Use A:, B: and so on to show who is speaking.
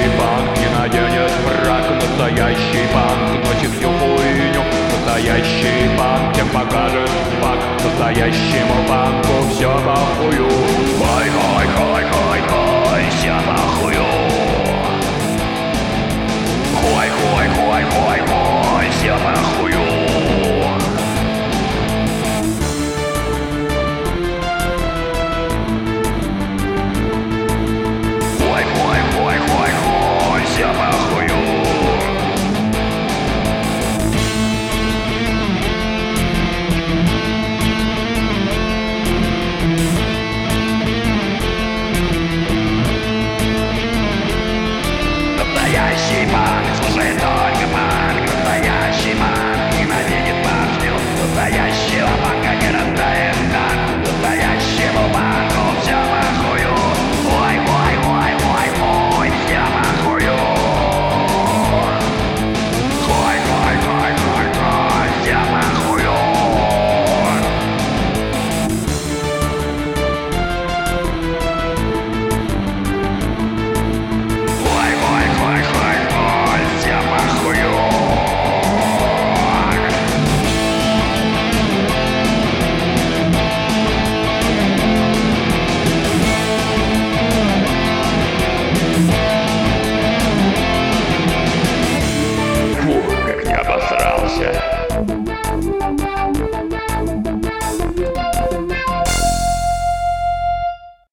A: Настоящий панк не наденет фрак, настоящий панк носит всю хуйню. Настоящий панк всем покажет факт, настоящему панку все похую. Хой, хой, хой, хой, хой, все похую. Хой, хой, хой, хой, хой, все похую. Хой, хой, хой, хой, хой, все похую. Настоящий панк слушает только панк. Настоящий панк ненавидит партию. Настоящий